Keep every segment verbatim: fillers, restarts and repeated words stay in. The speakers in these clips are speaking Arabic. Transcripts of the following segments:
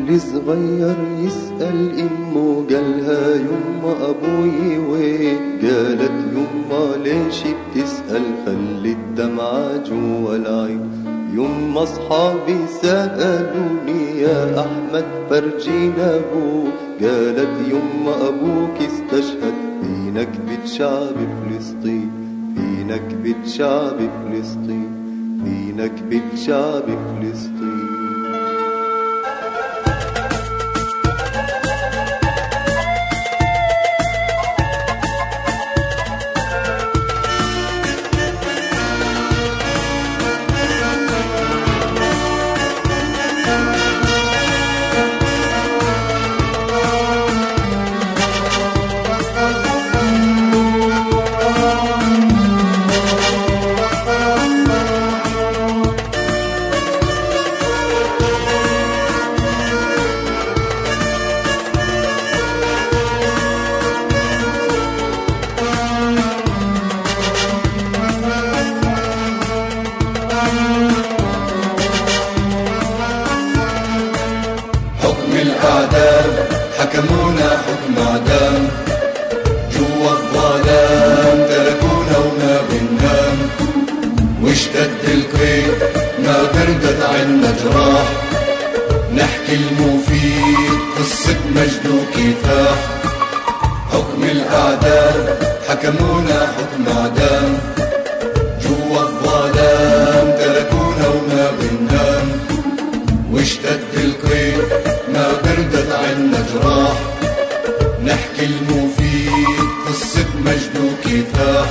طفل صغير يسأل امه قالها يما ابوي وين؟ قالت يما ليش بتسأل؟ خلي الدمعة جوا العين. يما اصحابي سألوني يا احمد فرجينا ابوك. قالت يما ابوك استشهد في نكبة شعب فلسطين، في نكبة شعب فلسطين، في نكبة شعب فلسطين. حكمونا حكم اعدام، جوا الظلام تركونا وما بننام. واشتد القيد ما بردت عنا جراح، نحكي المفيد قصة مجد وكفاح. حكم الاعدام حكمونا حكم اعدام، جوا الظلام تركونا وما بننام. واشتد القيد ما بردت عنا جراح، نحكي المفيد قصة مجد وكفاح.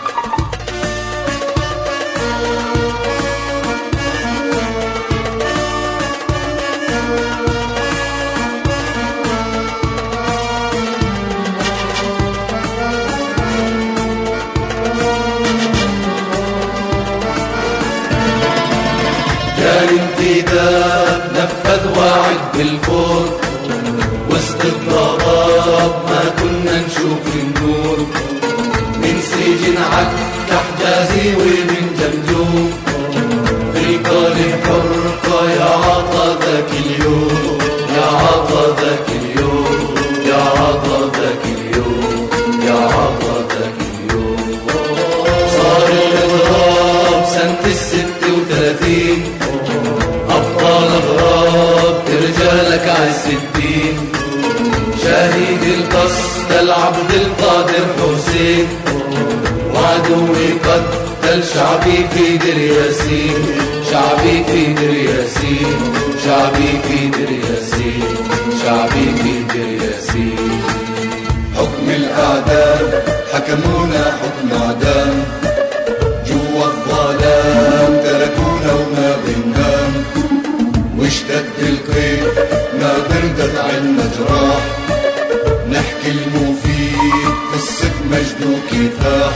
كان انتداب نفذ وعد بالفور، وسط الضباب ما كنا نشوف النور. من سجن عك حجازي ومن جمجوم، في القلب حرقة يا عطا ذاك اليوم، يا عطا ذاك اليوم، يا عطا ذاك اليوم، يا عطا ذاك اليوم. صار الإضراب سنة الست وثلاثين، أبطال أغراب رجالك عز الدين. شهيد القصد العبد القادر حسين، وعدوي قتل شعبي في دير ياسين، شعبي في دير ياسين، شعبي في دير ياسين، شعبي في دير ياسين. حكم الأعدام حكمونا حكم اعدام، جوا الظلام تركونا وما بننام. واشتد القيد ما بردت عنا جراح، نحكي المفيد قصة مجد وكفاح.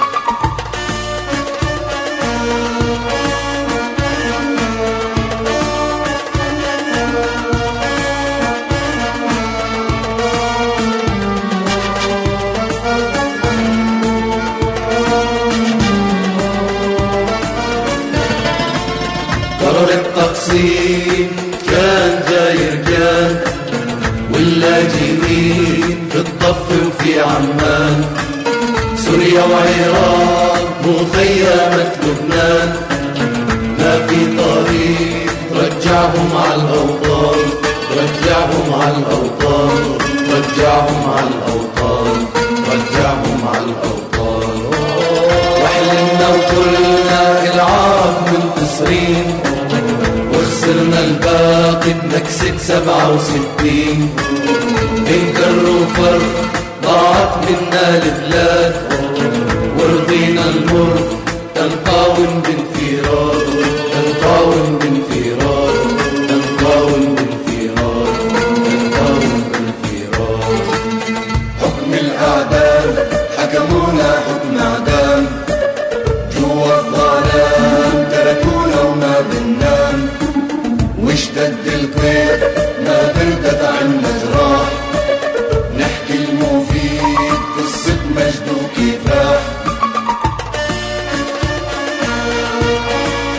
قرار التقسيم كان جاي رجال، واللاجئين في الضف وفي عمان. سوريا وعراق مخيمة لبنان، ما في طريق رجعهم على الأوطان، رجعهم على الأوطان، رجعهم على الأوطان، رجعهم على الأوطان. وحلمنا وكلنا العرب منتصرين، وخسرنا الباقي بنكسة سبعة وستين. انكر وفر ضاعت منا البلاد، ورضينا المر تنقاوم بانفراد، تنقاوم بانفراد، تنقاوم بانفراد، تنقاوم بانفراد. حكم الأعدام حكمونا حكم اعدام، جوا الظلام تركونا وما بننام. واشتد القيد ما بردت عنا جراح، نحكي المفيد قصة مجد وكفاح.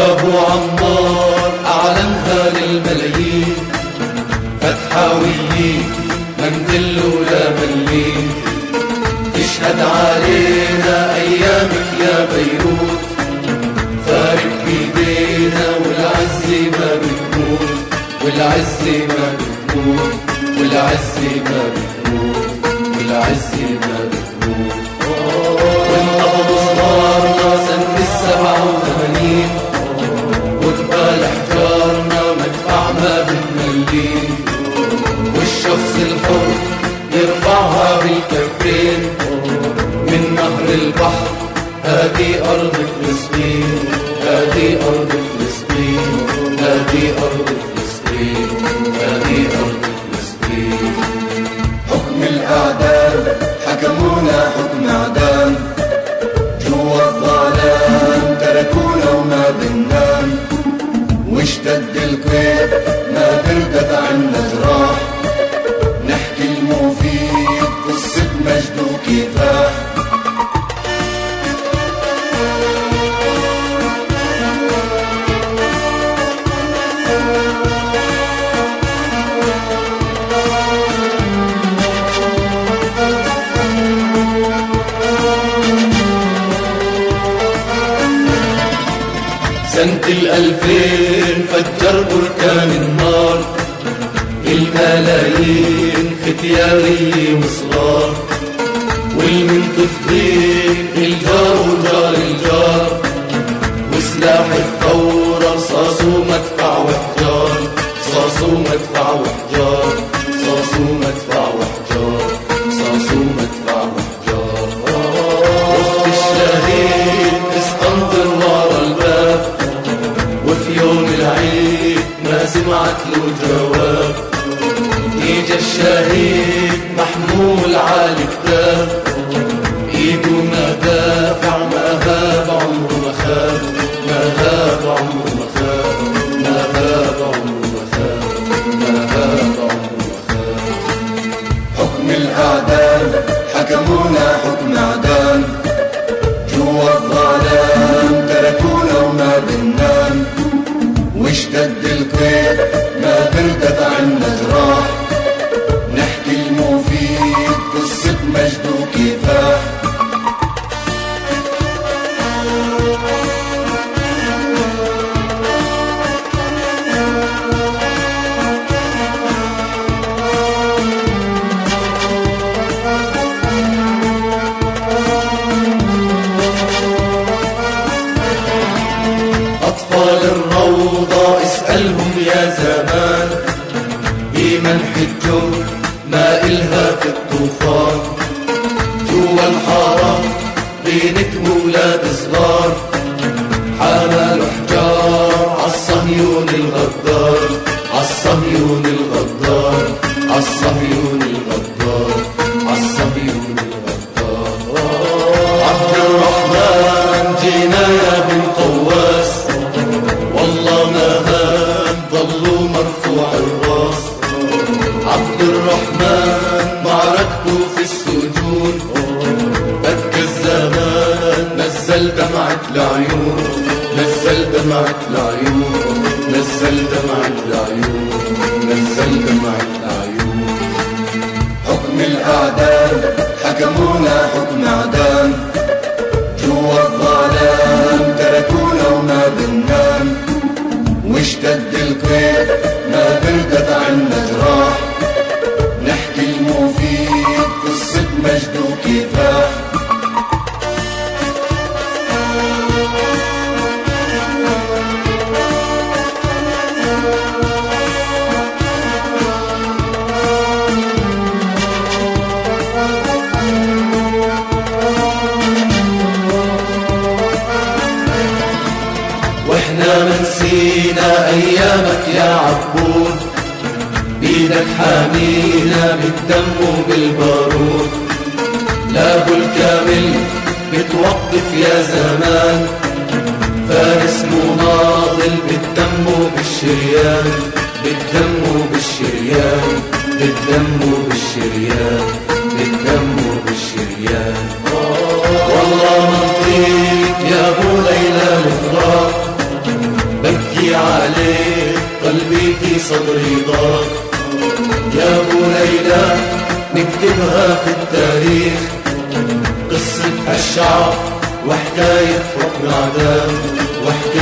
أبو عمار أعلنها للملايين، فتحاويين ما ندل ولا ملين، تشهد علينا أيامك يا بيروت، فارق بيدينا والعز ما بتموت، والعز ما بتموت، والعز ما بتموت، والعز ما بتموت. وانقبضوا صغارنا سنة السبعة وثمانين، وجبال حجارنا مدفع ما بتملين، والشخص الحر يرفعها بالكفين، من نهر البحر هذه أرض فلسطين، هذه أرض فلسطين، هذه أرض فلسطين، هذه أرض فلسطين. حكم الأعدام حكمونا حكم إعدام، جوا الظلام تركونا وما بننام، واشتد القيد ما بردت عنا جراح، نحكي المفيد قصة مجد وكفاح. سنة الألفين فجر بركان النار، الملايين ختياري وصغار، والمنتفضين الجار وجار الجار، وسلاح الثورة رصاص ومدفع وحجار، رصاص ومدفع وحجار، رصاص ومدفع وحجار، رصاص ومدفع وحجار. أخت الشهيد تستنطر ورا الباب، وفي يوم العيد ما سمعت له جواب، اجا الشهيد محمول على الكتاب، ايده ما دافع ما هاب عمره ما خاب، ما هاب عمره ما خاب، ما هاب عمره ما خاب، ما هاب عمره ما خاب. حكم الأعدام حكمونا حكم إعدام، جوا الظلام تركونا وما بننام، واشتد القيد ما بردت عنا جراح، نحكي المفيد قصة مجد وكفاح. أطفال الروضة اسألهم يا زمان، بمن حجوا ما إلها في الطوفان، جوا الحارة بينك ولاد صغار، حملوا حجار عالصهيون الغدار، عالصهيون الغدار، عالصهيون الغدار، عالصهيون الغدار. عبد الرحمن جينا يا بن قواس، والله ما هان ضلوا مرفوع الراس، عبد الرحمن معركته في السجون، بكى الزمان نزل دمعة العيون، نزل دمعة العيون، نزل دمعة العيون، نزل دمعة العيون. حكم الأعدام حكمونا حكم إعدام، جوا الظلام تركونا وما بننام، واشتد القيد ما بردت عنا جراح، نحكي المفيد قصة مجد وكفاح. واحنا منسينا ايامك يا عبود، بيدك حامينا بالدم وبالبارود، لابو الكامل بتوقف يا زمان، فارس مناضل بالدم وبالشريان، بالدم وبالشريان، بالدم وبالشريان، بالدم وبالشريان. والله منطيك يا ابو ليلى الفراق، أبكي عليك قلبي في صدري ضاق. يا أبو ليلى نكتبها في التاريخ، قصة هالشعب وحكاية حكم إعدام وحكاية